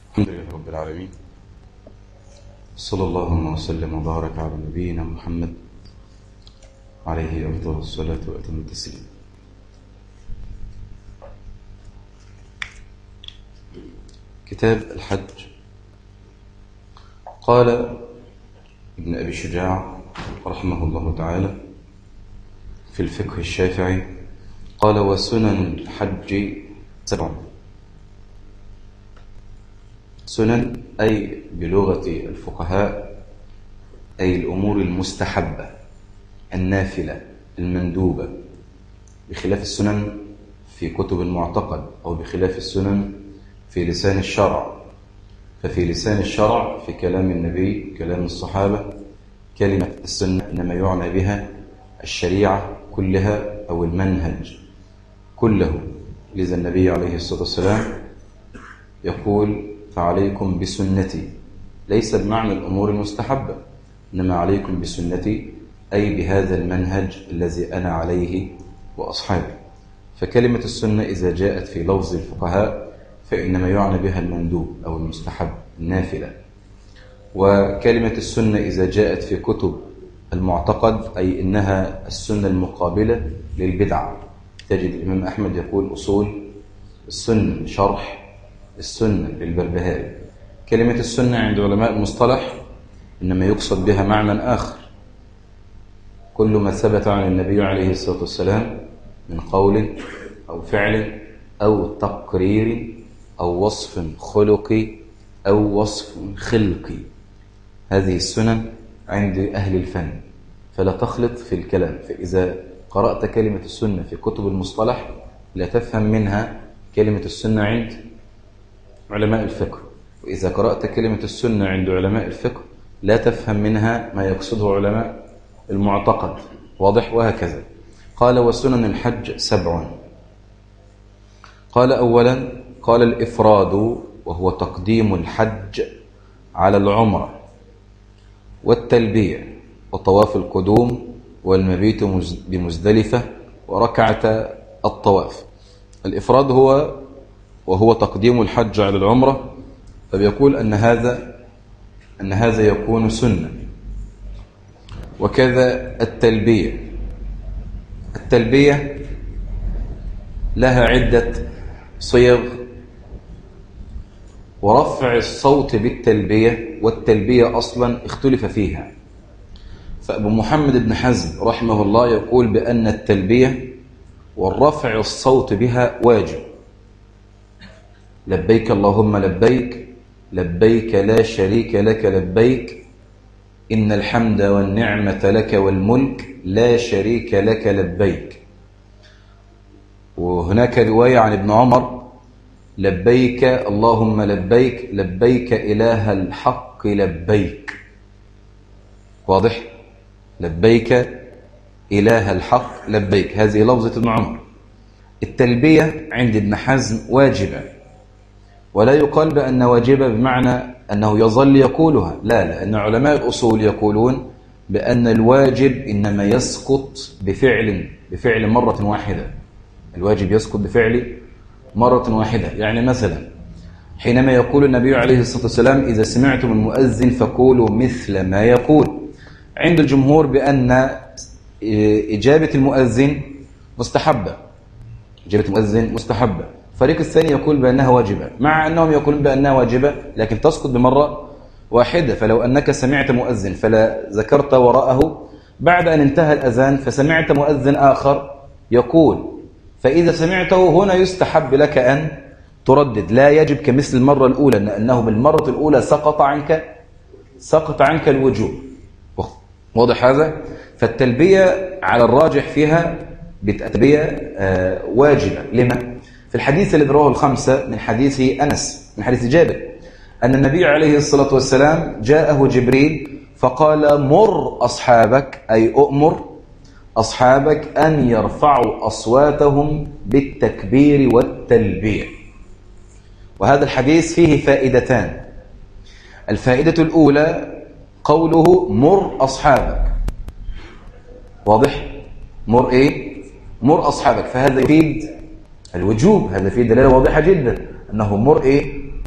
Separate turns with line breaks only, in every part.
الحمد لله رب العالمين، صلى الله وسلم وبارك على نبينا محمد عليه أفضل الصلاة وأتم التسليم. كتاب الحج. قال ابن أبي شجاع رحمه الله تعالى في الفقه الشافعي، قال: وسنن الحج 7. سنن أي بلغة الفقهاء أي الأمور المستحبة النافلة المندوبة، بخلاف السنن في كتب المعتقد أو بخلاف السنن في لسان الشرع. ففي لسان الشرع في كلام النبي كلام الصحابة كلمة السنة إنما يعنى بها الشريعة كلها أو المنهج كله. لذا النبي عليه الصلاة والسلام يقول: فعليكم بسنتي، ليس بمعنى الأمور المستحبة، إنما عليكم بسنتي أي بهذا المنهج الذي أنا عليه وأصحابي. فكلمة السنة إذا جاءت في لفظ الفقهاء فإنما يعنى بها المندوب أو المستحب النافلة. وكلمة السنة إذا جاءت في كتب المعتقد أي إنها السنة المقابلة للبدعة. تجد الإمام أحمد يقول: أصول السنة شرح السنة للبربهاري. كلمة السنة عند علماء المصطلح إنما يقصد بها معنى آخر: كل ما ثبت عن النبي عليه الصلاة والسلام من قول أو فعل أو تقرير أو وصف خلقي أو وصف خلقي. هذه السنن عند أهل الفن، فلا تخلط في الكلام. فإذا قرأت كلمة السنة في كتب المصطلح لا تفهم منها كلمة السنة عند علماء الفقه، وإذا قرأت كلمة السنة عند علماء الفقه لا تفهم منها ما يقصده علماء المعتقد. واضح؟ وهكذا. قال: وسنن الحج 7. قال: أولا قال الإفراد، وهو تقديم الحج على العمرة والتلبية وطواف القدوم والمبيت بمزدلفة وركعة الطواف. الإفراد وهو تقديم الحج على العمرة، فبيقول أن هذا يكون سنة. وكذا التلبية لها عدة صيغ، ورفع الصوت بالتلبية والتلبية أصلا اختلف فيها. فأبو محمد بن حزم رحمه الله يقول بأن التلبية والرفع الصوت بها واجب. لبيك اللهم لبيك، لبيك لا شريك لك لبيك، إن الحمد والنعمة لك والملك لا شريك لك لبيك. وهناك رواية عن ابن عمر: لبيك اللهم لبيك، لبيك إله الحق لبيك. واضح؟ لبيك إله الحق لبيك، هذه لفظة ابن عمر. التلبية عند ابن حزم واجبة، ولا يقال بأن واجبة بمعنى أنه يظل يقولها، لا، لأن علماء الأصول يقولون بأن الواجب إنما يسقط بفعل مرة واحدة. الواجب يسقط بفعل مرة واحدة. يعني مثلا حينما يقول النبي عليه الصلاة والسلام: إذا سمعتم المؤذن فقولوا مثل ما يقول. عند الجمهور بأن إجابة المؤذن مستحبة، إجابة المؤذن مستحبة. الفريق الثاني يقول بأنها واجبة، مع أنهم يقولون بأنها واجبة لكن تسقط بمرة واحدة. فلو أنك سمعت مؤذن فلا ذكرت وراءه، بعد أن انتهى الأذان فسمعت مؤذن آخر يقول، فإذا سمعته هنا يستحب لك أن تردد، لا يجب كمثل المرة الأولى، لأنه بالمرة الأولى سقط عنك الوجوب. واضح هذا؟ فالتلبية على الراجح فيها بالتلبية واجبة. لما؟ في الحديث الذي رواه الخمسة من حديث أنس من حديث جابر أن النبي عليه الصلاة والسلام جاءه جبريل فقال: مر أصحابك، أي أؤمر أصحابك أن يرفعوا أصواتهم بالتكبير والتلبية. وهذا الحديث فيه فائدتان. الفائدة الأولى قوله: مر أصحابك. واضح؟ مر إيه؟ مر أصحابك. فهذا يفيد الوجوب، هذا فيه دلالة واضحة جدا أنه مر إيه؟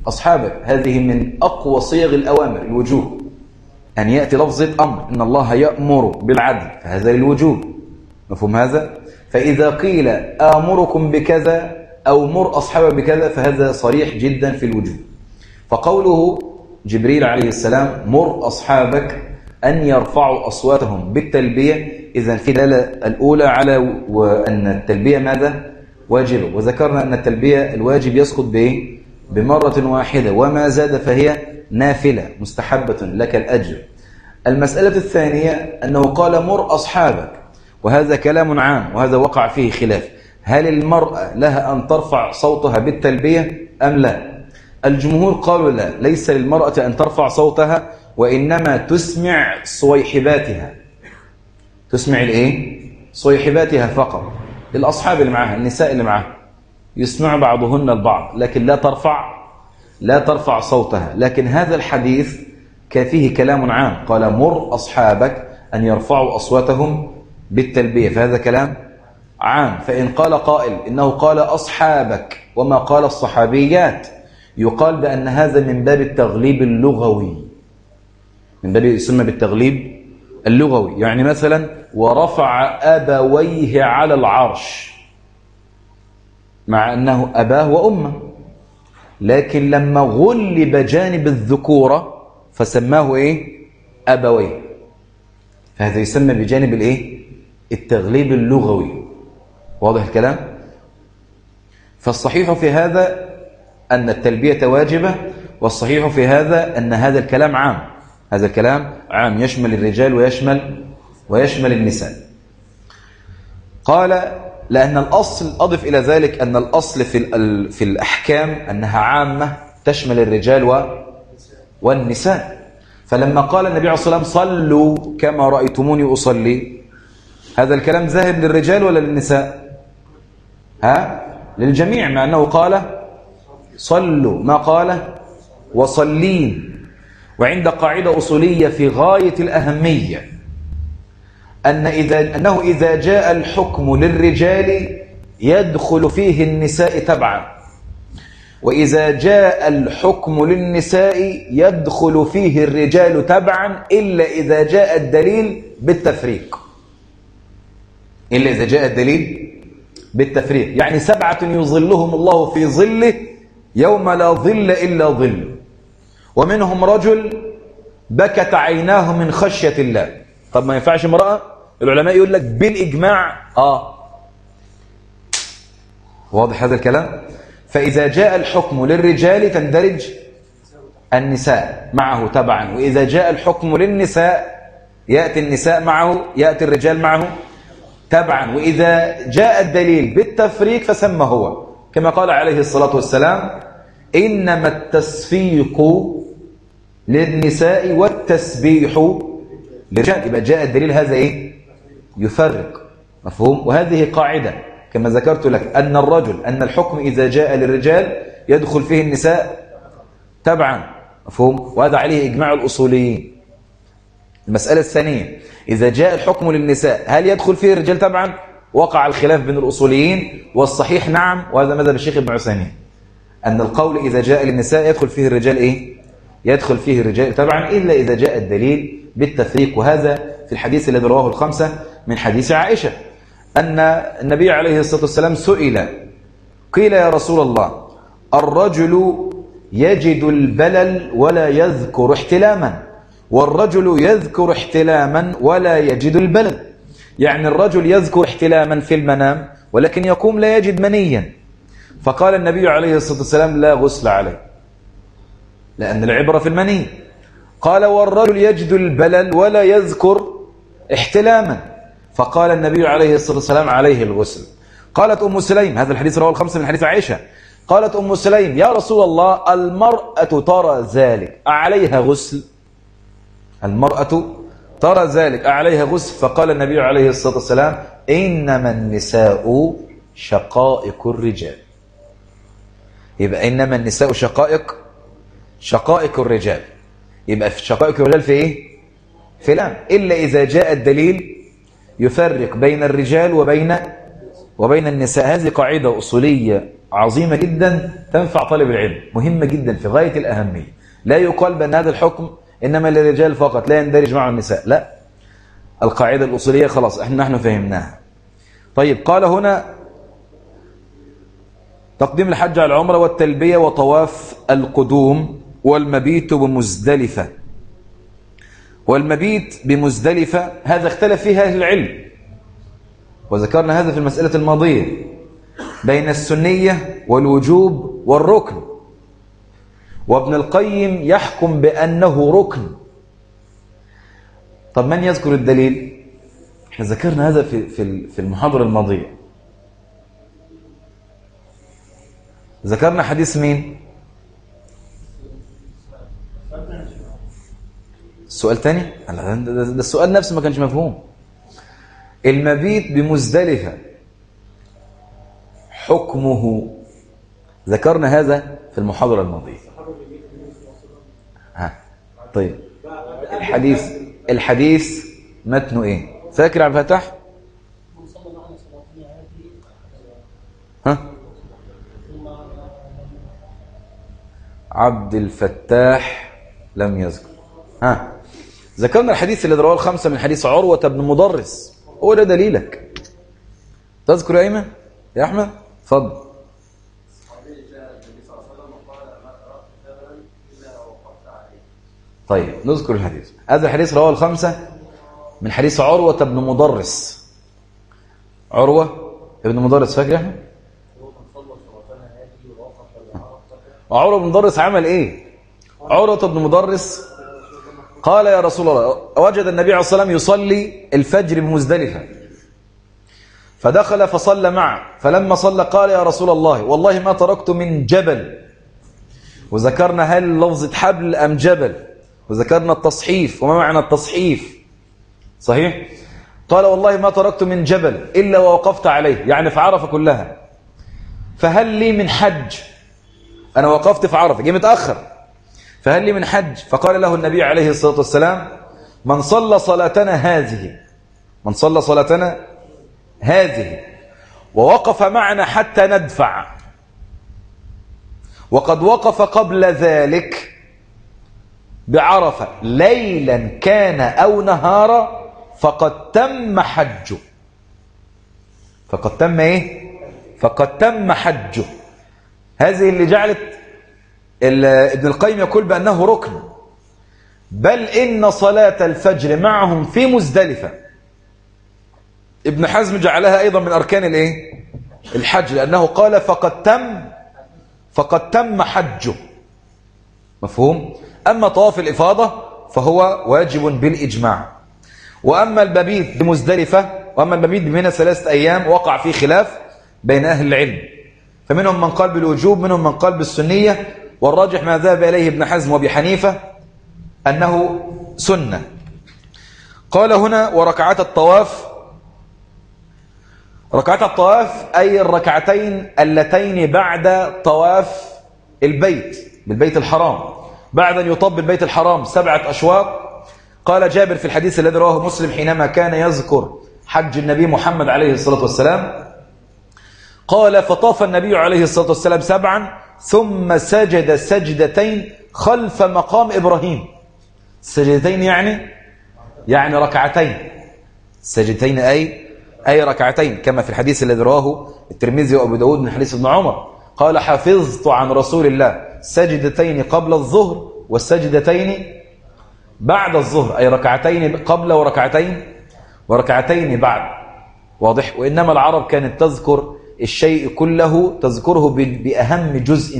أصحابك، هذه من أقوى صيغ الأوامر الوجوب، أن يأتي لفظة أمر، إن الله يأمر بالعدل، فهذا للوجوب، مفهوم هذا؟ فإذا قيل آمركم بكذا أو مر أصحابك بكذا فهذا صريح جدا في الوجوب. فقوله جبريل عليه السلام مر أصحابك أن يرفعوا أصواتهم بالتلبية، إذن في دلالة الأولى على أن التلبية ماذا؟ واجبة، وذكرنا أن التلبية الواجب يسقط بمرة واحدة، وما زاد فهي نافلة مستحبة لك الأجر. المسألة الثانية أنه قال مر أصحابك، وهذا كلام عام، وهذا وقع فيه خلاف، هل المرأة لها أن ترفع صوتها بالتلبية أم لا؟ الجمهور قالوا لا، ليس للمرأة أن ترفع صوتها، وإنما تسمع صويحباتها. تسمع الإيه؟ صويحباتها فقط، الأصحاب اللي معها، النساء اللي معها، يسمع بعضهن البعض، لكن لا ترفع صوتها. لكن هذا الحديث فيه كلام عام، قال مر أصحابك أن يرفعوا أصواتهم بالتلبية، فهذا كلام عام. فإن قال قائل إنه قال أصحابك وما قال الصحابيات، يقال بأن هذا من باب التغليب اللغوي، من باب يسمى بالتغليب اللغوي. يعني مثلا ورفع أبويه على العرش، مع أنه أباه وأمه، لكن لما غلب جانب الذكورة فسماه إيه؟ أبويه، فهذا يسمى بجانب الإيه؟ التغليب اللغوي. واضح الكلام؟ فالصحيح في هذا أن التلبية واجبة، والصحيح في هذا أن هذا الكلام عام، هذا الكلام عام يشمل الرجال ويشمل النساء. قال لأن الأصل، أضف إلى ذلك أن الأصل في الأحكام أنها عامة تشمل الرجال والنساء. فلما قال النبي عليه الصلاة والسلام صلوا كما رأيتموني أصلي، هذا الكلام ذاهب للرجال ولا للنساء؟ للجميع، مع أنه قال صلوا، ما قال وصلين. وعند قاعدة أصولية في غاية الأهمية أنه إذا جاء الحكم للرجال يدخل فيه النساء تبعا، وإذا جاء الحكم للنساء يدخل فيه الرجال تبعا، إلا إذا جاء الدليل بالتفريق. إلا إذا جاء الدليل بالتفريق، يعني 7 يظلهم الله في ظله يوم لا ظل إلا ظله، ومنهم رجل بكت عيناه من خشية الله. طب ما ينفعش امرأة؟ العلماء يقول لك بالإجماع واضح هذا الكلام؟ فإذا جاء الحكم للرجال تندرج النساء معه تبعا، وإذا جاء الحكم للنساء يأتي النساء معه، يأتي الرجال معه تبعا، وإذا جاء الدليل بالتفريق فسمى هو، كما قال عليه الصلاة والسلام إنما التصفيق للنساء والتسبيح للرجال. يبقى جاء الدليل هذا إيه؟ يفرق، مفهوم؟ وهذه قاعدة كما ذكرت لك، أن الحكم إذا جاء للرجال يدخل فيه النساء تبعا، مفهوم؟ وهذا عليه إجماع الأصوليين. المسألة الثانية، إذا جاء الحكم للنساء هل يدخل فيه الرجال تبعا؟ وقع الخلاف بين الأصوليين، والصحيح نعم، وهذا مذهب الشيخ ابن عثيمين، أن القول إذا جاء للنساء يدخل فيه الرجال إيه؟ يدخل فيه الرجال تبعا، إلا إذا جاء الدليل بالتفريق. وهذا في الحديث الذي رواه الخمسة من حديث عائشة، أن النبي عليه الصلاة والسلام سئل، قيل يا رسول الله الرجل يجد البلل ولا يذكر احتلاما، والرجل يذكر احتلاما ولا يجد البلل، يعني الرجل يذكر احتلاما في المنام ولكن يقوم لا يجد منيا. فقال النبي عليه الصلاة والسلام لا غسل عليه، لأن العبرة في المني. قال والرجل يجد البلل ولا يذكر احتلاما، فقال النبي عليه الصلاة والسلام عليه الغسل. قالت أم سليم، هذا الحديث رواه الخمسة من حديث عائشة، قالت أم سليم يا رسول الله المرأة ترى ذلك أعليها غسل؟ المرأة ترى ذلك أعليها غسل؟ فقال النبي عليه الصلاة والسلام إنما النساء شقائق الرجال. يبقى إنما النساء شقائق الرجال، يبقى في شقائق الرجال في إيه؟ في الأم، إلا إذا جاء الدليل يفرق بين الرجال وبين النساء. هذه قاعدة أصولية
عظيمة جدا تنفع طالب العلم، مهمة جدا في غاية الأهمية. لا يقال بأن هذا الحكم إنما للرجال فقط لا يندرج معه النساء، لا، القاعدة الأصولية خلاص نحن فهمناها. طيب قال هنا تقديم الحج على العمرة والتلبية وطواف القدوم والمبيت بمزدلفة. والمبيت بمزدلفة هذا اختلف فيه أهل العلم، وذكرنا هذا في المسألة الماضية، بين السنية والوجوب والركن، وابن القيم يحكم بأنه ركن. طب من يذكر الدليل؟ احنا ذكرنا هذا في المحاضرة الماضية، ذكرنا حديث مين؟ السؤال تاني؟ ده السؤال نفسه ما كانش مفهوم. المبيت بمزدلفة حكمه، ذكرنا هذا في المحاضرة الماضية. طيب الحديث متنه ايه؟ فاكر عبد الفتاح؟ عبد الفتاح لم يذكر. ذكرنا الحديث اللي رواه الخمسة من حديث عروة بن مضرس، هو ده دليلك. تذكر يا ايمن؟ يا احمد اتفضل. طيب نذكر الحديث. هذا الحديث رواه الخمسة من حديث عروة بن مضرس. عروة بن مضرس، فاكر يا احمد؟ وعروة بن مضرس عمل ايه؟ عروة بن مضرس قال يا رسول الله، وجد النبي عليه الصلاة والسلام يصلي الفجر بمزدلفة، فدخل فصلى معه، فلما صلى قال يا رسول الله والله ما تركت من جبل، وذكرنا هل لفظة حبل أم جبل، وذكرنا التصحيف وما معنى التصحيف، صحيح؟ قال والله ما تركت من جبل إلا ووقفت عليه، يعني في عرفة كلها، فهل لي من حج؟ أنا وقفت في عرفة، جه متأخر، فهل لي من حج؟ فقال له النبي عليه الصلاة والسلام من صلى صلاتنا هذه ووقف معنا حتى ندفع، وقد وقف قبل ذلك بعرفة ليلا كان أو نهارا فقد تم حجه. فقد تم ايه؟ فقد تم حجه. هذه اللي جعلت ابن القيم يقول بأنه ركن، بل إن صلاة الفجر معهم في مزدلفة ابن حزم جعلها أيضا من أركان الايه؟ الحج، لأنه قال فقد تم حجه. مفهوم؟ أما طواف الإفاضة فهو واجب بالإجماع. وأما المبيت بمزدلفة وأما المبيت بمنى 3 أيام وقع فيه خلاف بين أهل العلم، فمنهم من قال بالوجوب، منهم من قال بالسنية، والراجح ما ذهب إليه ابن حزم وابي حنيفة أنه سنة. قال هنا وركعات الطواف. ركعات الطواف أي الركعتين اللتين بعد طواف بالبيت الحرام، بعد أن يطب البيت الحرام 7 أشواط. قال جابر في الحديث الذي رواه مسلم حينما كان يذكر حج النبي محمد عليه الصلاة والسلام، قال فطاف النبي عليه الصلاة والسلام 7 ثم سجد سجدتين خلف مقام إبراهيم. سجدتين يعني ركعتين، سجدتين أي ركعتين، كما في الحديث الذي رواه الترمذي وأبو داود من حديث ابن عمر قال حفظت عن رسول الله سجدتين قبل الظهر والسجدتين بعد الظهر، أي ركعتين قبل وركعتين بعد. واضح؟ وإنما العرب كانت تذكر الشيء كله، تذكره بأهم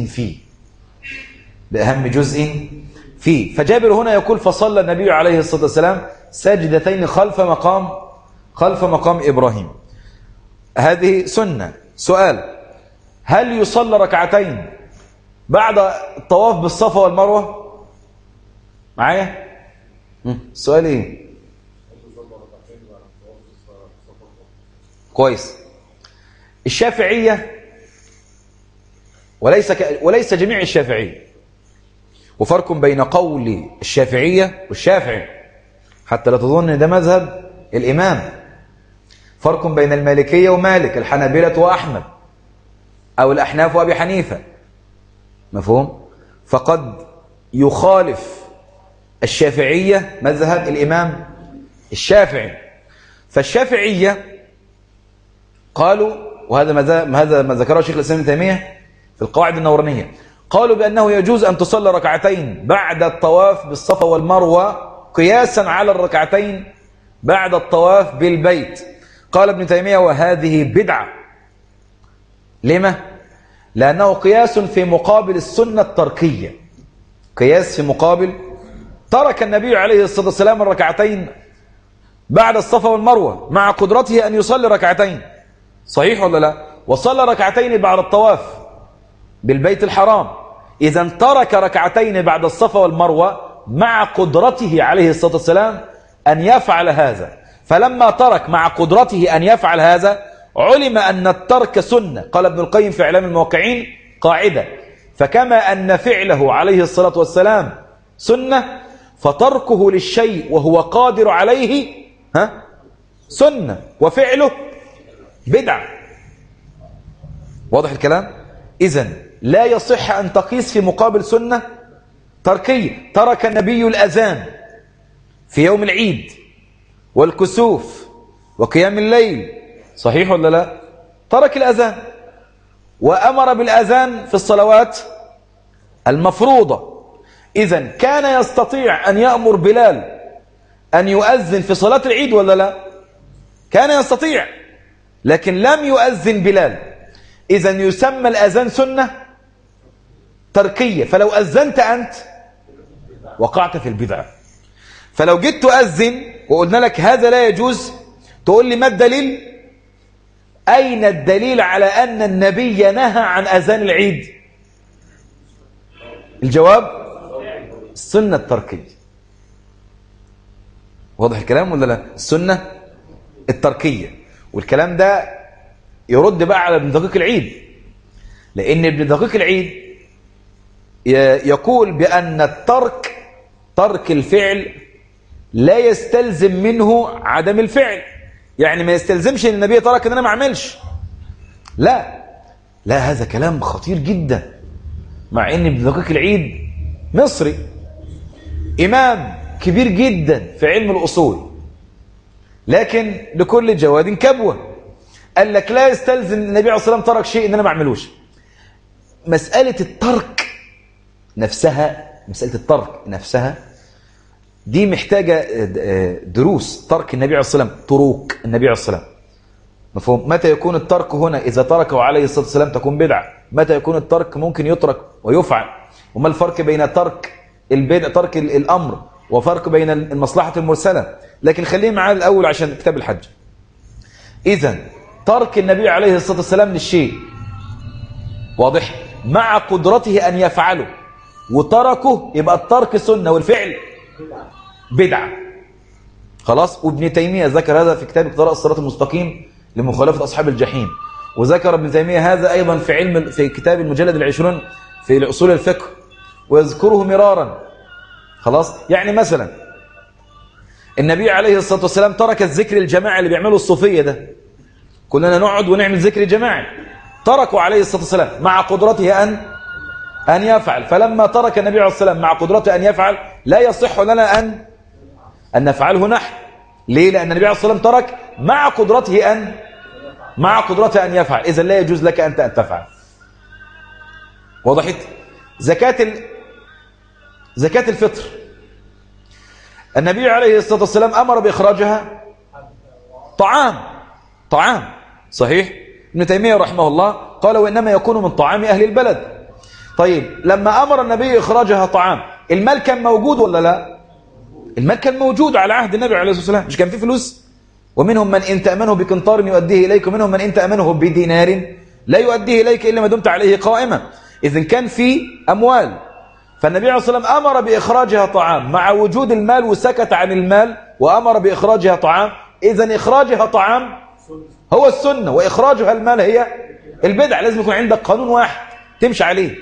جزء فيه. فجابر هنا يقول فصلى النبي عليه الصلاة والسلام سجدتين خلف مقام إبراهيم. هذه سنة. سؤال: هل يصلى ركعتين بعد الطواف بالصفا والمروة؟ معايا؟ السؤال ايه؟ كويس. الشافعية وليس جميع الشافعية، وفرق بين قول الشافعية والشافعي حتى لا تظن ان ده مذهب الإمام. فرق بين المالكية ومالك، الحنابلة وأحمد. أو الأحناف وأبي حنيفة، مفهوم؟ فقد يخالف الشافعية مذهب الإمام الشافعي. فالشافعية قالوا، وهذا ما ذكره شيخ الإسلام ابن تيمية في القواعد النورانية، قالوا بأنه يجوز أن تصلي ركعتين بعد الطواف بالصفا والمروة قياسا على الركعتين بعد الطواف بالبيت. قال ابن تيمية وهذه بدعة. لما؟ لأنه قياس في مقابل السنة التركية، قياس في مقابل، ترك النبي عليه الصلاة والسلام الركعتين بعد الصفا والمروة مع قدرته أن يصلي ركعتين، صحيح ولا لا؟ وصلى ركعتين بعد الطواف بالبيت الحرام. إذا ترك ركعتين بعد الصفا والمروة مع قدرته عليه الصلاة والسلام أن يفعل هذا. فلما ترك مع قدرته أن يفعل هذا علم أن الترك سنة. قال ابن القيم في إعلام الموقعين قاعدة: فكما أن فعله عليه الصلاة والسلام سنة، فتركه للشيء وهو قادر عليه سنة، وفعله بدعة. واضح الكلام؟ إذن لا يصح أن تقيس في مقابل سنة تركية. ترك النبي الأذان في يوم العيد والكسوف وقيام الليل، صحيح ولا لا؟ ترك الأذان، وأمر بالأذان في الصلوات المفروضة. إذن كان يستطيع أن يأمر بلال أن يؤذن في صلاة العيد ولا لا؟ كان يستطيع، لكن لم يؤذن بلال. إذن يسمى الأذان سنة تركية. فلو أذنت أنت وقعت في البدعة. فلو جيت تؤذن وقلنا لك هذا لا يجوز، تقول لي ما الدليل؟ أين الدليل على أن النبي نهى عن أذان العيد؟ الجواب: السنة التركية. واضح الكلام ولا لا؟ السنة التركية. والكلام ده يرد بقى على ابن دقيق العيد، لأن ابن دقيق العيد يقول بأن ترك الفعل لا يستلزم منه عدم الفعل. يعني ما يستلزمش ان النبي ترك ان انا ما اعملش. لا، هذا كلام خطير جدا. مع ان ابن دقيق العيد مصري، امام كبير جدا في علم الاصول، لكن لكل جواد كبوة. قال لك لا يستلزم النبي عليه الصلاة والسلام ترك شيء ان انا ما اعملوش. مسألة الترك نفسها دي محتاجة دروس. ترك النبي عليه الصلاة والسلام، تروك النبي عليه الصلاة والسلام، مفهوم؟ متى يكون الترك هنا؟ إذا تركه عليه الصلاة والسلام تكون بدعة. متى يكون الترك ممكن يترك ويفعل؟ وما الفرق بين ترك البدع، ترك الأمر، وفرق بين المصلحة المرسلة؟ لكن خليه معاه الأول عشان كتاب الحج. إذن ترك النبي عليه الصلاة والسلام للشيء، واضح، مع قدرته أن يفعله، وتركه، يبقى الترك سنة والفعل بدعة. خلاص. وابن تيمية ذكر هذا في كتاب اقتراء الصراط المستقيم لمخالفة أصحاب الجحيم. وذكر ابن تيمية هذا أيضا في كتاب المجلد 20 في أصول الفقه، ويذكره مرارا. خلاص. يعني مثلا النبي عليه الصلاة والسلام ترك الذكر الجماعي اللي بيعمله الصوفية ده، كلنا نقعد ونعمل ذكر جماعي، تركوا عليه الصلاة والسلام مع قدرته أن يفعل. فلما ترك النبي عليه الصلاة والسلام مع قدرته أن يفعل، لا يصح لنا أن نفعله نحن. ليه؟ لأن النبي عليه الصلاة والسلام ترك مع قدرته أن يفعل. إذن لا يجوز لك أنت أن تفعل. وضحت؟ زكاة الفطر، النبي عليه الصلاة والسلام أمر بإخراجها طعام، صحيح؟ ابن تيمية رحمه الله قال وإنما يكون من طعام أهل البلد. طيب لما أمر النبي إخراجها طعام، المال كان موجود ولا لا؟ المال كان موجود على عهد النبي عليه الصلاة والسلام. مش كان فيه فلوس؟ ومنهم من إن تأمنه بقنطار يؤديه إليك، ومنهم من إن تأمنه بدينار لا يؤديه إليك إلا ما دمت عليه قائما. إذن كان في أموال، فالنبي عليه الصلاة والسلام أمر بإخراجها طعام مع وجود المال، وسكت عن المال وأمر بإخراجها طعام. إذن إخراجها طعام هو السنة، وإخراجها المال هي البدع. لازم يكون عندك قانون واحد تمشي عليه.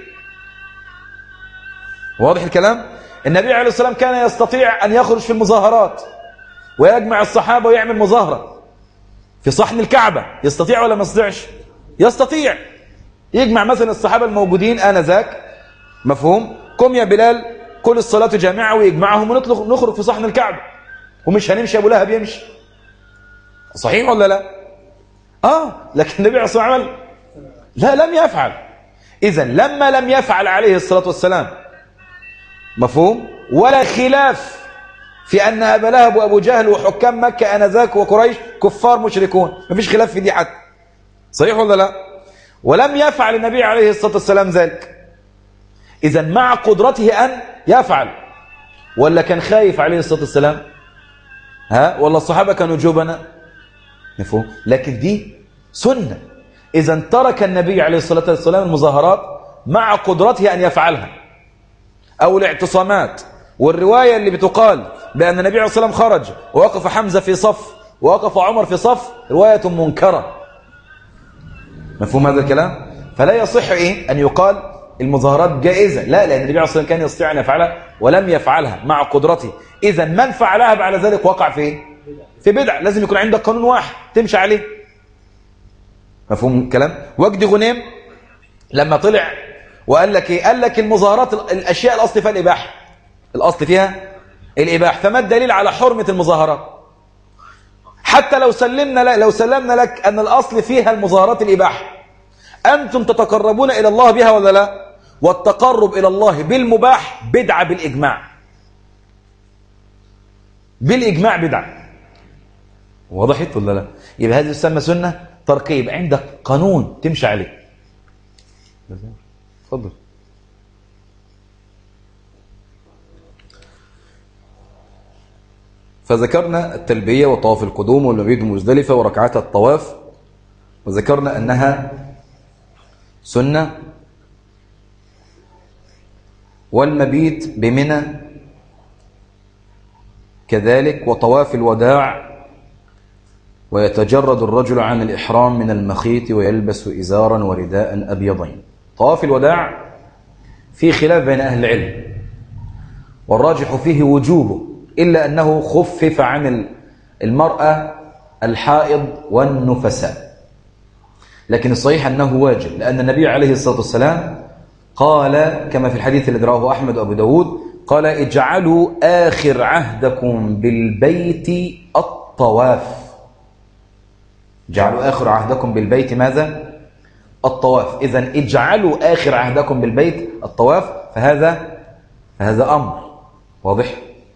واضح الكلام؟ النبي عليه الصلاة والسلام كان يستطيع أن يخرج في المظاهرات ويجمع الصحابة ويعمل مظاهرة في صحن الكعبة. يستطيع ولا ما يستطيعش؟ يستطيع. يجمع مثلا الصحابة الموجودين آنذاك، مفهوم، قم يا بلال كل الصلاة جامعة، ويجمعهم ونخرج في صحن الكعبة، ومش هنمشي أبو لهب يمشي. صحيح ولا لا؟ لكن النبي عليه الصلاة والسلام لا، لم يفعل. إذن لما لم يفعل عليه الصلاة والسلام، مفهوم، ولا خلاف في أن أبا لهب وأبو جهل وحكام مكة آنذاك وقريش كفار مشركون، مفيش خلاف في دي حتى، صحيح ولا لا؟ ولم يفعل النبي عليه الصلاة والسلام ذلك. إذن مع قدرته أن يفعل، ولا كان خايف عليه الصلاة والسلام؟ ولا الصحابة كانوا جبنا؟ مفهوم؟ لكن دي سنة. إذن ترك النبي عليه الصلاة والسلام المظاهرات مع قدرته أن يفعلها، أو الاعتصامات. والرواية اللي بتقال بأن النبي عليه الصلاة والسلام خرج ووقف حمزة في صف ووقف عمر في صف رواية منكرة. مفهوم هذا الكلام؟ فلا يصح أن يقال المظاهرات جائزة، لا، لأن النبي عليه الصلاة والسلام كان يستطيع أن يفعلها ولم يفعلها مع قدرته. إذن من فعلها بعد ذلك وقع في بدعة. لازم يكون عندك قانون واحد تمشي عليه. مفهوم الكلام؟ وجدي غنيم لما طلع وقال لك قال لك المظاهرات الأشياء الأصل فيها الإباحة، الأصل فيها الإباحة، فما الدليل على حرمة المظاهرات؟ حتى لو سلمنا لك أن الأصل فيها المظاهرات الإباحة، أنتم تتقربون إلى الله بها ولا لا؟ والتقرب إلى الله بالمباح بدعة بالإجماع بدعة. وضحت ولا لا؟ يبقى هذه تسمى سنة تركيب، عندك قانون تمشي عليه. تفضل. فذكرنا التلبية وطواف القدوم والمبيت بمزدلفة وركعات الطواف، وذكرنا أنها سنة. والمبيت بمنى كذلك، وطواف الوداع، ويتجرد الرجل عن الإحرام من المخيط ويلبس إزارا ورداء أبيضين. طواف الوداع في خلاف بين أهل العلم، والراجح فيه وجوبه، إلا أنه خفف عن المرأة الحائض والنفساء، لكن الصحيح أنه واجب، لأن النبي عليه الصلاة والسلام قال كما في الحديث الذي رواه أحمد وأبو داود، قال اجعلوا آخر عهدكم بالبيت الطواف. اجعلوا آخر عهدكم بالبيت ماذا؟ الطواف. إذن اجعلوا آخر عهدكم بالبيت الطواف، فهذا أمر واضح.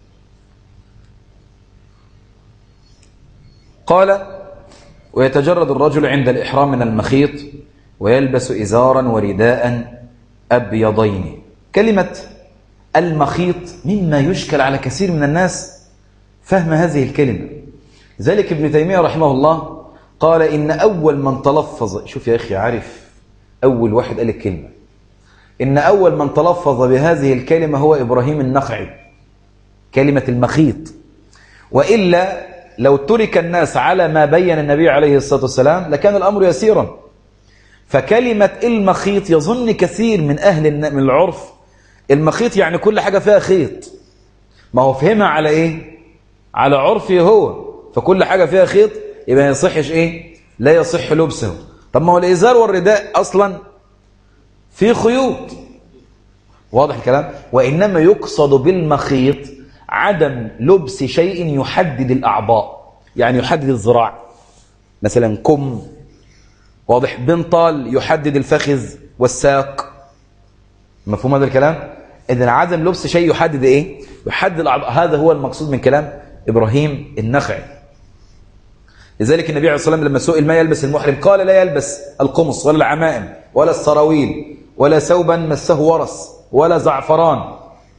قال ويتجرد الرجل عند الإحرام من المخيط ويلبس إزارا ورداء أبيضين. كلمة المخيط مما يشكل على كثير من الناس فهم هذه الكلمة. ذلك ابن تيمية رحمه الله قال إن أول من تلفظ، شوف يا أخي عارف أول واحد قال الكلمة، إن أول من تلفظ بهذه الكلمة هو إبراهيم النخعي، كلمة المخيط. وإلا لو ترك الناس على ما بين النبي عليه الصلاة والسلام لكان الأمر يسيرا. فكلمة المخيط يظن كثير من من العرف المخيط يعني كل حاجة فيها خيط، ما هو فهمها على إيه؟ على عرفه هو، فكل حاجة فيها خيط يبقى يصحش إيه؟ لا يصح لبسه. طب ما هو الإزار والرداء أصلا في خيوط، واضح الكلام؟ وإنما يقصد بالمخيط عدم لبس شيء يحدد الأعضاء، يعني يحدد الذراع، مثلا كم، واضح، بنطال يحدد الفخذ والساق. مفهوم هذا الكلام؟ إذن عدم لبس شيء يحدد إيه؟ يحدد الأعضاء. هذا هو المقصود من كلام إبراهيم النخعي. لذلك النبي عليه الصلاة والسلام لما سئل ما يلبس المحرم قال لا يلبس القمص ولا العمائم ولا السراويل ولا ثوبا مسه ورس ولا زعفران،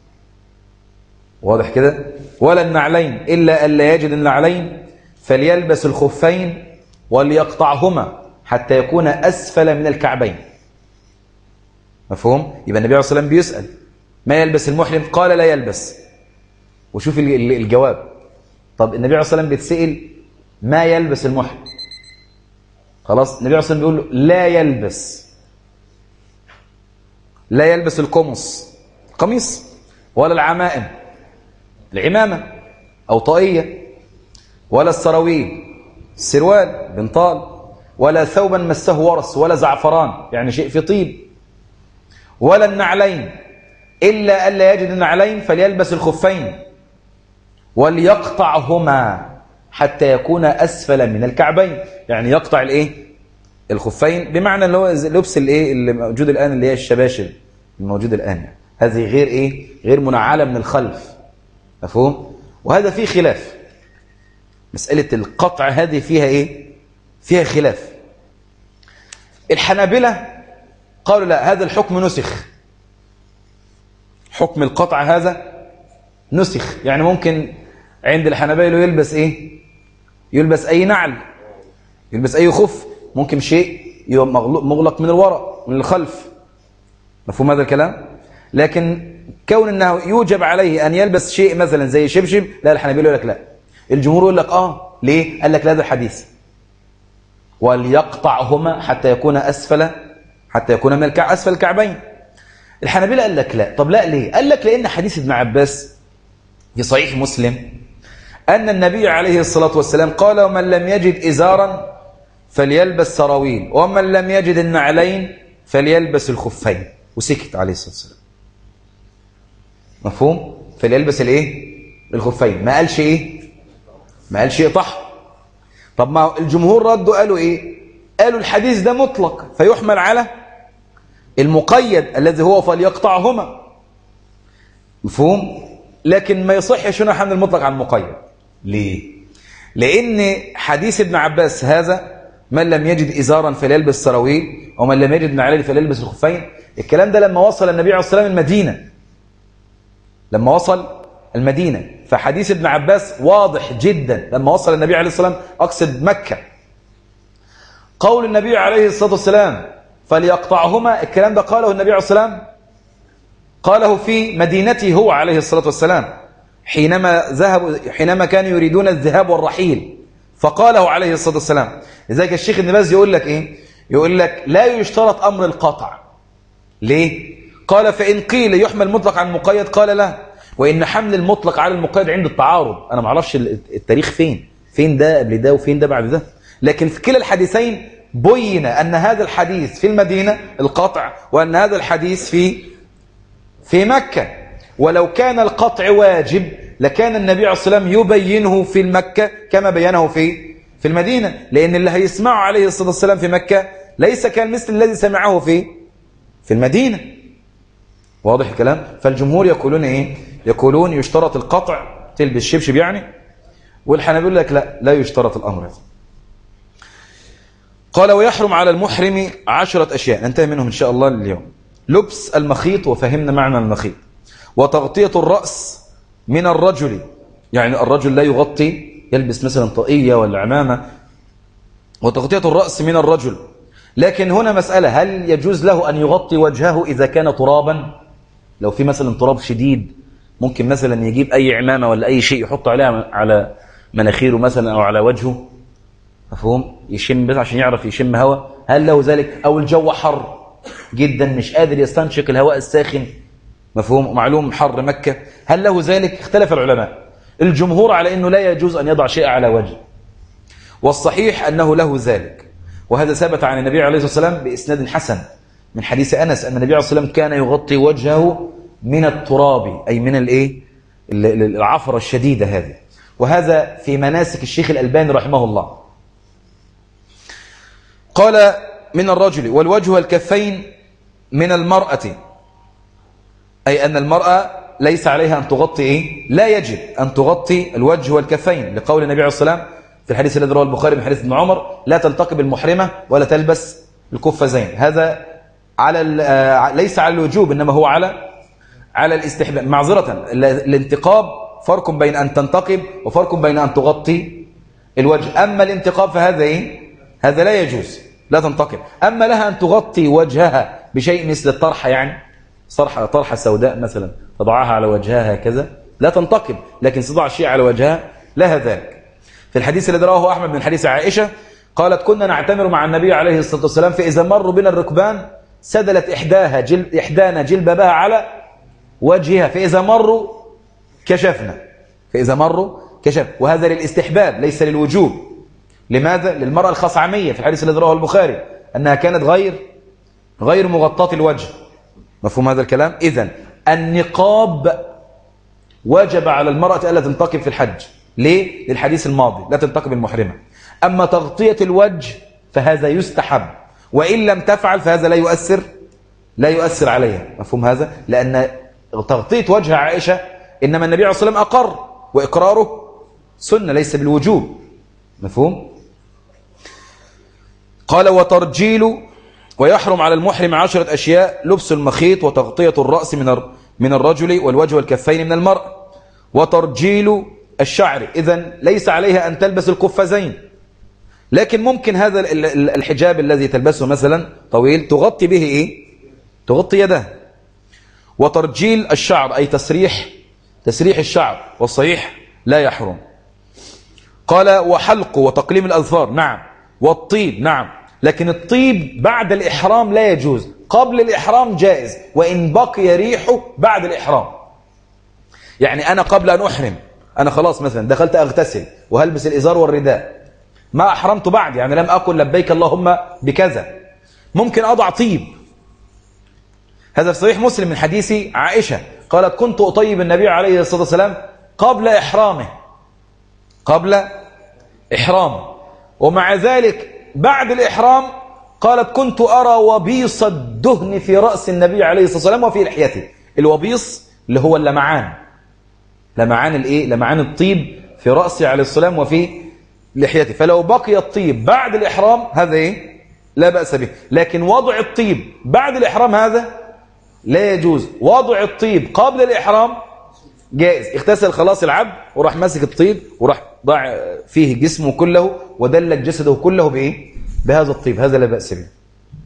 واضح كده، ولا النعلين إلا ألا يجد النعلين فليلبس الخفين وليقطعهما حتى يكون أسفل من الكعبين. مفهوم؟ يبقى النبي عليه الصلاة والسلام بيسأل ما يلبس المحرم قال لا يلبس، وشوف الجواب. طب النبي عليه الصلاة والسلام بيتسأل ما يلبس المحرم، خلاص النبي عليه الصلاة والسلام بيقول له لا يلبس القمص قميص ولا العمائم العمامة أو طاقية ولا السراويل السروال بنطال ولا ثوبا مسه ورس ولا زعفران يعني شيء في طيب، ولا النعلين إلا ألا يجد النعلين فليلبس الخفين وليقطعهما حتى يكون أسفل من الكعبين. يعني يقطع الإيه؟ الخفين، بمعنى اللي هو لبس الإيه اللي موجود الآن، اللي هي الشباشب الموجود الآن، هذه غير إيه؟ غير منعلة من الخلف، مفهوم؟ وهذا فيه خلاف، مسألة القطع هذه فيها إيه؟ فيها خلاف. الحنابلة قالوا لا، هذا الحكم نسخ، حكم القطع هذا نسخ. يعني ممكن عند الحنابلة يلبس إيه؟ يلبس أي نعل، يلبس أي خف، ممكن شيء مغلق من الوراء من الخلف، مفهوم هذا الكلام؟ لكن كون أنه يوجب عليه أن يلبس شيء مثلا زي شبشب، لا، الحنابلة يقول لك لا. الجمهور يقول لك ليه؟ قال لك لا، هذا الحديث وليقطعهما حتى يكون أسفل من أسفل الكعبين. الحنابلة قال لك لا. طب لا ليه؟ قال لك لأن حديث ابن عباس في صحيح مسلم أن النبي عليه الصلاة والسلام قال: ومن لم يجد إزارا فليلبس سراويل، ومن لم يجد النعلين فليلبس الخفين، وسكت عليه الصلاة والسلام، مفهوم؟ فليلبس الايه؟ الخفين، ما قالش ايه؟ ما قالش يقطعه. طب ما الجمهور ردوا قالوا ايه؟ قالوا الحديث ده مطلق فيحمل على المقيد الذي هو فليقطعهما، مفهوم؟ لكن ما يصحش هنا حمل المطلق على المقيد. ليه؟ لأن حديث ابن عباس هذا: من لم يجد إزارا فليلبس سراويل، ومن لم يجد نعلين فليلبس الخفين، الكلام ده لما وصل النبي عليه الصلاة والسلام المدينة، لما وصل المدينة. فحديث ابن عباس واضح جدا لما وصل النبي عليه الصلاة والسلام، أقصد مكة. قول النبي عليه الصلاة والسلام فليقطعهما، الكلام ده قاله النبي عليه الصلاة والسلام، قاله في مدينته هو عليه الصلاة والسلام، حينما كانوا يريدون الذهاب والرحيل، فقاله عليه الصلاة والسلام. لذلك الشيخ ابن باز يقول لك ايه؟ يقول لك لا يشترط أمر القطع. ليه؟ قال: فإن قيل يحمل مطلق عن المقيد، قال لا، وإن حمل المطلق على المقيد عند التعارض. أنا ما اعرفش التاريخ فين ده قبل ده وفين ده بعد ده، لكن في كلا الحديثين بين أن هذا الحديث في المدينة القطع، وأن هذا الحديث في مكة. ولو كان القطع واجب لكان النبي عليه الصلاة والسلام يبينه في مكة كما بينه في المدينة، لأن اللي هيسمعه عليه الصلاة والسلام في مكة ليس كان مثل الذي سمعه في المدينة. واضح الكلام؟ فالجمهور يقولون ايه؟ يقولون يشترط القطع، تلبس شبشب يعني، والحنابلة يقول لك لا يشترط الأمر. قال: ويحرم على المحرم 10 أشياء، ننتهي منهم إن شاء الله اليوم. لبس المخيط، وفهمنا معنى المخيط. وتغطية الرأس من الرجل، يعني الرجل لا يغطي، يلبس مثلا طاقية ولا عمامة. وتغطية الرأس من الرجل، لكن هنا مسألة: هل يجوز له أن يغطي وجهه إذا كان ترابا؟ لو في مثلا تراب شديد، ممكن مثلا يجيب أي عمامة ولا أي شيء يحط عليها على مناخيره مثلا أو على وجهه، مفهوم؟ يشم بس عشان يعرف يشم هواء، هل له ذلك؟ أو الجو حر جدا مش قادر يستنشق الهواء الساخن، مفهوم؟ ومعلوم حر مكة، هل له ذلك؟ اختلف العلماء. الجمهور على أنه لا يجوز أن يضع شيء على وجهه، والصحيح أنه له ذلك، وهذا ثبت عن النبي عليه الصلاة والسلام بإسناد حسن من حديث أنس أن النبي عليه الصلاة والسلام كان يغطي وجهه من التراب، أي من العفرة الشديدة هذه. وهذا في مناسك الشيخ الألباني رحمه الله. قال: من الرجل. والوجه والكفين من المرأة، أي أن المرأة ليس عليها أن تغطي إيه؟ لا يجب أن تغطي الوجه والكفين، لقول النبي عليه الصلاة والسلام في الحديث الذي رواه البخاري من حديث ابن عمر: لا تلتقب المحرمة ولا تلبس القفازين. هذا ليس على الوجوب، إنما هو على الاستحباب. معذرة، الانتقاب فرق بين أن تنتقب وفرق بين أن تغطي الوجه. أما الانتقاب فهذا إيه؟ هذا لا يجوز، لا تنتقب. أما لها أن تغطي وجهها بشيء مثل الطرحة، يعني طرحة سوداء مثلا تضعها على وجهها هكذا، لا تنتقب، لكن تضع شيء على وجهها لها ذلك. في الحديث الذي رواه أحمد من حديث عائشة قالت: كنا نعتمر مع النبي عليه الصلاة والسلام، فإذا مروا بنا الركبان سدلت إحدانا جلبابها على وجهها، فإذا مروا كشفنا. وهذا للاستحباب ليس للوجوب. لماذا؟ للمرأة الخصعمية في الحديث الذي رواه البخاري أنها كانت غير مغطاة الوجه. مفهوم هذا الكلام؟ إذن النقاب وجب على المرأة ألا تنتقب في الحج. ليه؟ للحديث الماضي لا تنتقب المحرمة. أما تغطية الوجه فهذا يستحب، وإن لم تفعل فهذا لا يؤثر عليها. مفهوم هذا؟ لأن تغطية وجه عائشة إنما النبي عليه الصلاة والسلام أقر، وإقراره سنة ليس بالوجوب. مفهوم؟ قال وترجيل، ويحرم على المحرم 10 أشياء: لبس المخيط، وتغطية الرأس من الرجل، والوجه والكفين من المرأة، وترجيل الشعر. إذن ليس عليها أن تلبس القفازين، لكن ممكن هذا الحجاب الذي تلبسه مثلا طويل تغطي به إيه؟ تغطي يده. وترجيل الشعر أي تسريح الشعر، والصحيح لا يحرم. قال وحلق وتقليم الأظفار، نعم. والطيب، نعم. لكن الطيب بعد الإحرام لا يجوز، قبل الإحرام جائز وإن بقي ريحه بعد الإحرام. يعني أنا قبل أن أحرم، أنا خلاص مثلا دخلت أغتسل وهلبس الإزار والرداء، ما أحرمت بعد، يعني لم أقل لبيك اللهم بكذا، ممكن أضع طيب. هذا في صحيح مسلم من حديث عائشة قالت كنت أطيب النبي عليه الصلاة والسلام قبل إحرامه، ومع ذلك بعد الإحرام قالت كنت أرى وبيص الدهن في رأس النبي عليه الصلاة والسلام وفي لحيته. الوبيص اللي هو لمعان الطيب في رأسه عليه الصلاة والسلام وفي لحيته. فلو بقي الطيب بعد الإحرام هذا لا بأس به، لكن وضع الطيب بعد الإحرام هذا لا يجوز. وضع الطيب قبل الإحرام جائز. اغتسل خلاص العبد وراح ماسك الطيب وراح ضع فيه جسمه كله ودلك جسده كله بهذا الطيب، هذا لا بأس به.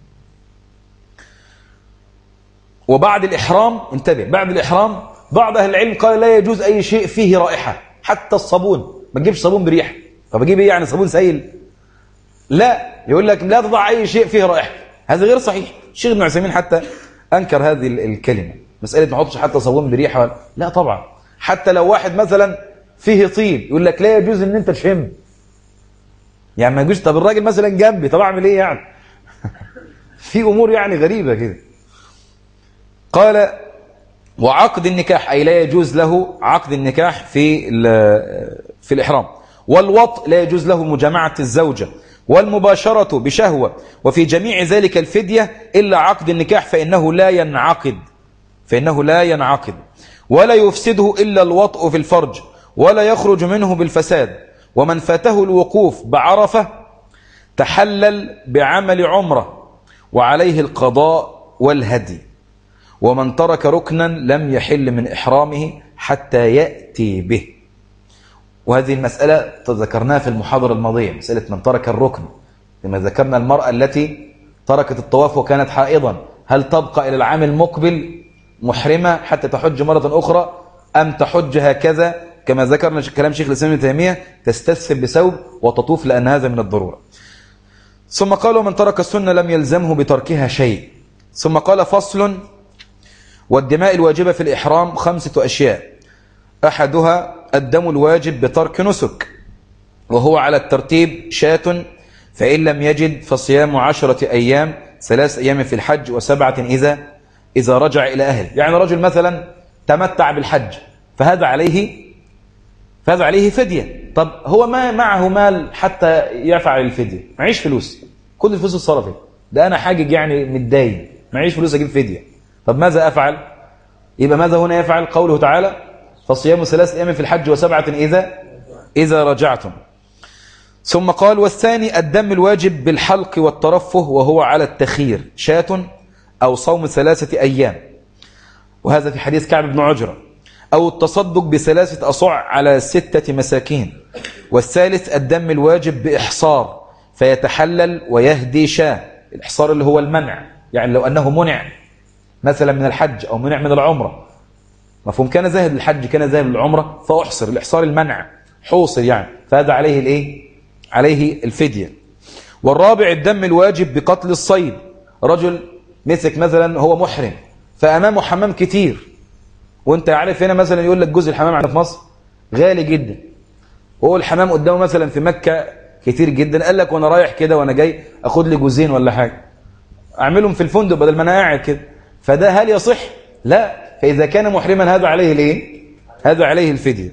وبعد الإحرام انتبه، بعد الإحرام بعض أهل العلم قال لا يجوز أي شيء فيه رائحة، حتى الصابون ما تجيبش صابون بريحة. طب أجيب يعني صابون سائل؟ لا، يقول لك لا تضع أي شيء فيه رائحة، هذا غير صحيح. الشيخ ابن عثيمين حتى أنكر هذه الكلمة، مسألة ما نحطش حتى صابون بريحة، لا طبعا. حتى لو واحد مثلا فيه طيب يقول لك لا يجوز ان انت تشم، يعني ما يجوز. طب الراجل مثلا جنبي، طب اعمل ايه يعني؟ في امور يعني غريبة كده. قال وعقد النكاح أي لا يجوز له عقد النكاح في الإحرام. والوطء لا يجوز له مجامعة الزوجة، والمباشرة بشهوة، وفي جميع ذلك الفدية إلا عقد النكاح فإنه لا ينعقد ولا يفسده إلا الوطء في الفرج، ولا يخرج منه بالفساد. ومن فاته الوقوف بعرفة تحلل بعمل عمره وعليه القضاء والهدي. ومن ترك ركنا لم يحل من إحرامه حتى يأتي به. وهذه المسألة ذكرناها في المحاضرة الماضية، مسألة من ترك الركن، لما ذكرنا المرأة التي تركت الطواف وكانت حائضا، هل تبقى إلى العام المقبل محرمة حتى تحج مرة أخرى، أم تحج هكذا كما ذكرنا كلام شيخ الإسلام ابن تيمية تستثفر بثوب وتطوف لأن هذا من الضرورة. ثم قال ومن ترك السنة لم يلزمه بتركها شيء. ثم قال فصل والدماء الواجبة في الإحرام 5 أشياء: أحدها الدم الواجب بترك نسك، وهو على الترتيب شاة، فإن لم يجد فصيام 10 أيام، 3 أيام في الحج و7 إذا رجع إلى أهل. يعني رجل مثلا تمتع بالحج فهذا عليه فدية. طب هو ما معه مال حتى يفعل الفدية، معيش فلوس، كل الفلوس اتصرفت، ده أنا حاجج يعني متداين، معيش فلوس أجيب فدية. طب ماذا أفعل؟ يبقى ماذا هنا يفعل؟ قوله تعالى فصيام 3 أيام في الحج و7 إذا رجعتم. ثم قال والثاني الدم الواجب بالحلق والترفه، وهو على التخير، شاة أو صوم 3 أيام، وهذا في حديث كعب بن عجرة، أو التصدق ب3 أصع على 6 مساكين. والثالث الدم الواجب بإحصار، فيتحلل ويهدي شاة. الإحصار اللي هو المنع، يعني لو أنه منع مثلا من الحج أو منع من العمرة، مفهوم، كان ذاهب للحج كان ذاهب للعمرة فأحصر، الإحصار المنع، حوصر يعني، فهذا عليه الفدية. والرابع الدم الواجب بقتل الصيد، رجل مسك مثلا هو محرم فأمامه حمام كتير، وانت عارف هنا مثلا يقول لك جزء الحمام عندنا في مصر غالي جدا، وهو الحمام قدامه مثلا في مكة كتير جدا، قال لك وانا رايح كده وانا جاي اخد لي جوزين ولا حاجه اعملهم في الفندق بدل ما انا قاعد كده، فده هل يصح؟ لا. فاذا كان محرما هذا عليه الايه؟ هذا عليه الفديه.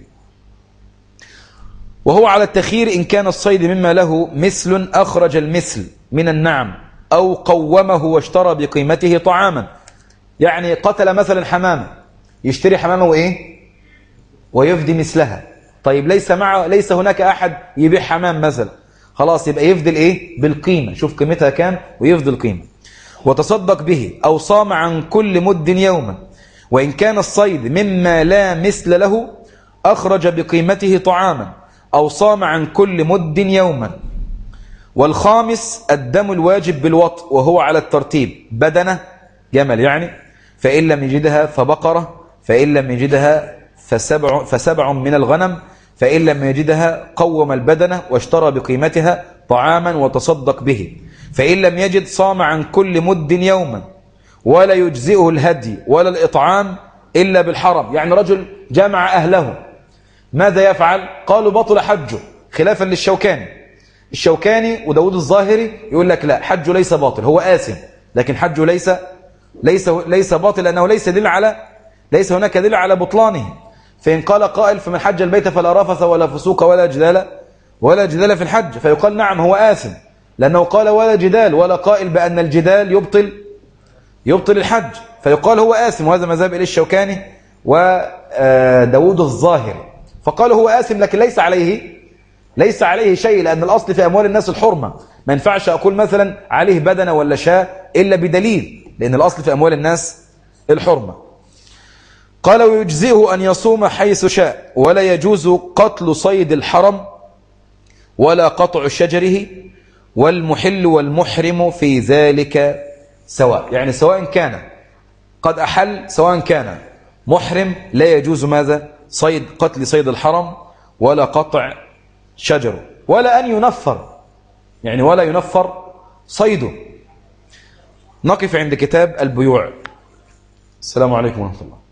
وهو على التخيير إن كان الصيد مما له مثل أخرج المثل من النعم أو قومه واشترى بقيمته طعاما. يعني قتل مثلا حمامة، يشتري حمامة وإيه؟ ويفدي مثلها. طيب ليس هناك أحد يبيع حمام مثلا، خلاص يبقى يفدي الإيه؟ بالقيمة، شوف قيمتها كام ويفدي القيمة. وتصدق به أو صام عن كل مد يوما، وإن كان الصيد مما لا مثل له أخرج بقيمته طعاما أو صام عن كل مد يوما. والخامس الدم الواجب بالوطء، وهو على الترتيب: بدنة جمل يعني، فإن لم يجدها فبقرة، فإن لم يجدها فسبع من الغنم، فإن لم يجدها قوم البدنة واشترى بقيمتها طعاما وتصدق به، فإن لم يجد صام عن كل مد يوما، ولا يجزئه الهدي ولا الإطعام إلا بالحرم. يعني رجل جمع أهله، ماذا يفعل؟ قالوا بطل حجه، خلافا للشوكاني. الشوكاني وداود الظاهري يقول لك لا، حجه ليس باطل، هو آثم، لكن حجه ليس باطل، لأنه ليس هناك دليل على بطلانه. فإن قال قائل فمن حج البيت فلا رفث ولا فسوق ولا جدال في الحج، فيقال نعم هو آثم، لأنه قال ولا جدال، ولا قائل بأن الجدال يبطل الحج، فيقال هو آثم. وهذا مذهب إليه الشوكاني وداود الظاهري، فقالوا هو آثم لكن ليس عليه شيء، لأن الأصل في أموال الناس الحرمة، ما ينفعش أقول مثلا عليه بدنة ولا شاة إلا بدليل، لأن الأصل في أموال الناس الحرمة. قال ويجزئه أن يصوم حيث شاء، ولا يجوز قتل صيد الحرم ولا قطع شجره، والمحل والمحرم في ذلك سواء. يعني سواء كان قد أحل سواء كان محرم لا يجوز ماذا؟ قتل صيد الحرم ولا قطع شجره، ولا أن ينفر، يعني ولا ينفر صيده. نقف عند كتاب البيوع. السلام عليكم ورحمة الله.